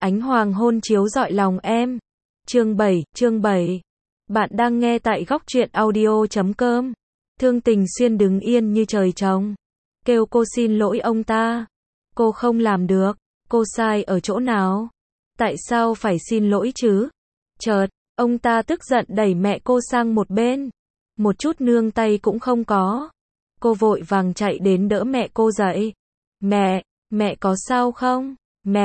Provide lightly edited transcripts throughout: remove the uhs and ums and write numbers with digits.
Ánh hoàng hôn chiếu rọi lòng em. Chương 7. Bạn đang nghe tại góc truyện audio.com. Thương Tình Xuyên đứng yên như trời trồng. Kêu cô xin lỗi ông ta. Cô không làm được. Cô sai ở chỗ nào? Tại sao phải xin lỗi chứ? Chợt, ông ta tức giận đẩy mẹ cô sang một bên. Một chút nương tay cũng không có. Cô vội vàng chạy đến đỡ mẹ cô dậy. Mẹ có sao không?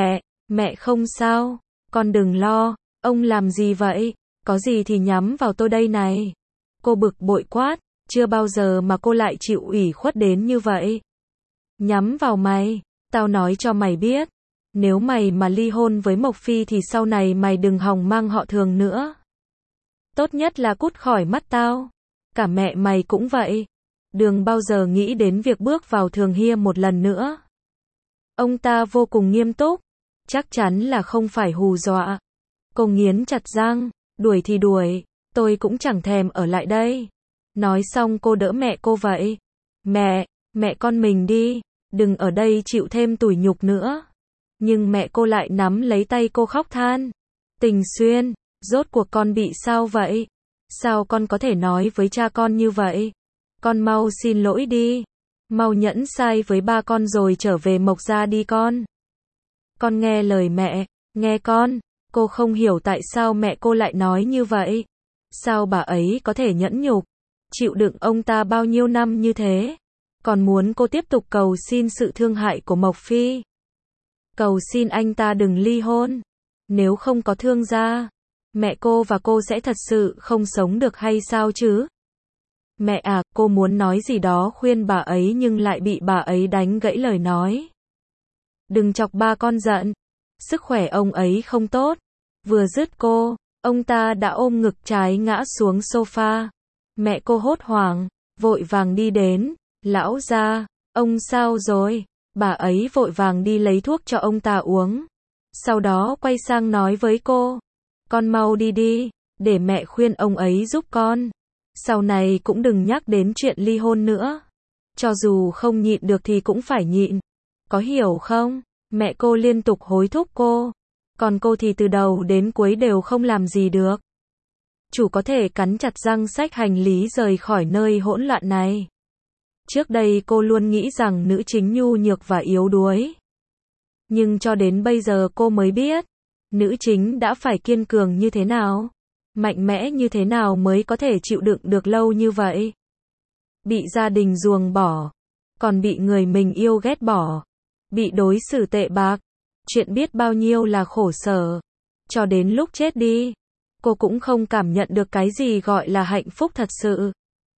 Mẹ không sao. Con đừng lo. Ông làm gì vậy? Có gì thì nhắm vào tôi đây này. Cô bực bội quát. Chưa bao giờ mà cô lại chịu ủy khuất đến như vậy. Nhắm vào mày. Tao nói cho mày biết. Nếu mày mà ly hôn với Mộc Phi thì sau này mày đừng hòng mang họ Thường nữa. Tốt nhất là cút khỏi mắt tao. Cả mẹ mày cũng vậy. Đừng bao giờ nghĩ đến việc bước vào Thường Hiên một lần nữa. Ông ta vô cùng nghiêm túc. Chắc chắn là không phải hù dọa. Cô nghiến chặt răng. Đuổi thì đuổi. Tôi cũng chẳng thèm ở lại đây. Nói xong cô đỡ mẹ cô vậy. Mẹ con mình đi. Đừng ở đây chịu thêm tủi nhục nữa. Nhưng mẹ cô lại nắm lấy tay cô khóc than. Tình Xuyên, rốt cuộc con bị sao vậy? Sao con có thể nói với cha con như vậy? Con mau xin lỗi đi. Mau nhẫn sai với ba con rồi trở về Mộc gia đi con. Con nghe lời mẹ, nghe con. Cô không hiểu tại sao mẹ cô lại nói như vậy. Sao bà ấy có thể nhẫn nhục, chịu đựng ông ta bao nhiêu năm như thế. Còn muốn cô tiếp tục cầu xin sự thương hại của Mộc Phi. Cầu xin anh ta đừng ly hôn. Nếu không có Thương gia, mẹ cô và cô sẽ thật sự không sống được hay sao chứ? Mẹ à, cô muốn nói gì đó khuyên bà ấy nhưng lại bị bà ấy đánh gãy lời nói. Đừng chọc ba con giận. Sức khỏe ông ấy không tốt. Vừa dứt cô, ông ta đã ôm ngực trái ngã xuống sofa. Mẹ cô hốt hoảng, vội vàng đi đến. Lão gia, ông sao rồi? Bà ấy vội vàng đi lấy thuốc cho ông ta uống. Sau đó quay sang nói với cô. Con mau đi đi, để mẹ khuyên ông ấy giúp con. Sau này cũng đừng nhắc đến chuyện ly hôn nữa. Cho dù không nhịn được thì cũng phải nhịn. Có hiểu không? Mẹ cô liên tục hối thúc cô. Còn cô thì từ đầu đến cuối đều không làm gì được. Chủ có thể cắn chặt răng xách hành lý rời khỏi nơi hỗn loạn này. Trước đây cô luôn nghĩ rằng nữ chính nhu nhược và yếu đuối. Nhưng cho đến bây giờ cô mới biết, nữ chính đã phải kiên cường như thế nào, mạnh mẽ như thế nào mới có thể chịu đựng được lâu như vậy. Bị gia đình ruồng bỏ, còn bị người mình yêu ghét bỏ, bị đối xử tệ bạc, chuyện biết bao nhiêu là khổ sở. Cho đến lúc chết đi, cô cũng không cảm nhận được cái gì gọi là hạnh phúc thật sự.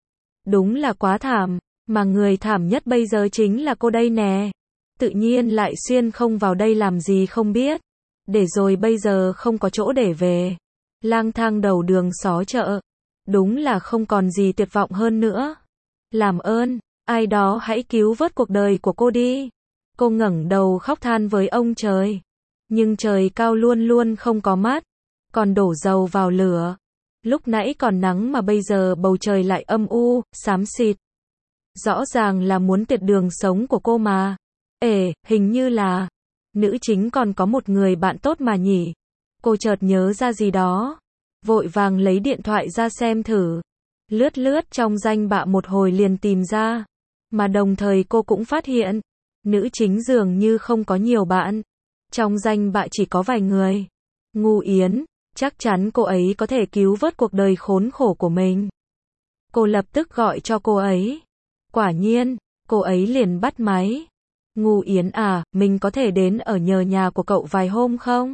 Đúng là quá thảm. Mà người thảm nhất bây giờ chính là cô đây nè. Tự nhiên lại xuyên không vào đây làm gì không biết. Để rồi bây giờ không có chỗ để về. Lang thang đầu đường xó chợ. Đúng là không còn gì tuyệt vọng hơn nữa. Làm ơn, ai đó hãy cứu vớt cuộc đời của cô đi. Cô ngẩng đầu khóc than với ông trời. Nhưng trời cao luôn luôn không có mắt. Còn đổ dầu vào lửa. Lúc nãy còn nắng mà bây giờ bầu trời lại âm u, xám xịt. Rõ ràng là muốn tiệt đường sống của cô mà. Hình như là nữ chính còn có một người bạn tốt mà nhỉ. Cô chợt nhớ ra gì đó. Vội vàng lấy điện thoại ra xem thử. Lướt trong danh bạ một hồi liền tìm ra. Mà đồng thời cô cũng phát hiện, nữ chính dường như không có nhiều bạn. Trong danh bạ chỉ có vài người. Ngu Yến, chắc chắn cô ấy có thể cứu vớt cuộc đời khốn khổ của mình. Cô lập tức gọi cho cô ấy. Quả nhiên, cô ấy liền bắt máy. Ngu Yến à, mình có thể đến ở nhờ nhà của cậu vài hôm không?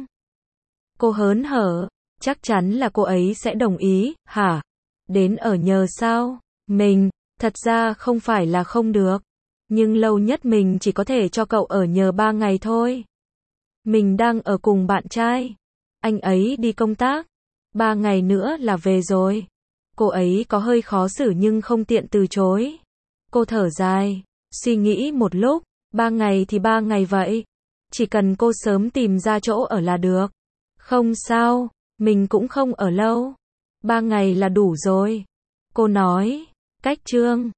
Cô hớn hở, chắc chắn là cô ấy sẽ đồng ý, hả? Đến ở nhờ sao? Thật ra không phải là không được. Nhưng lâu nhất mình chỉ có thể cho cậu ở nhờ 3 ngày thôi. Mình đang ở cùng bạn trai. Anh ấy đi công tác. 3 ngày nữa là về rồi. Cô ấy có hơi khó xử nhưng không tiện từ chối. Cô thở dài, suy nghĩ một lúc, 3 ngày thì 3 ngày vậy. Chỉ cần cô sớm tìm ra chỗ ở là được. Không sao, mình cũng không ở lâu. 3 ngày là đủ rồi. Cô nói, cách chương.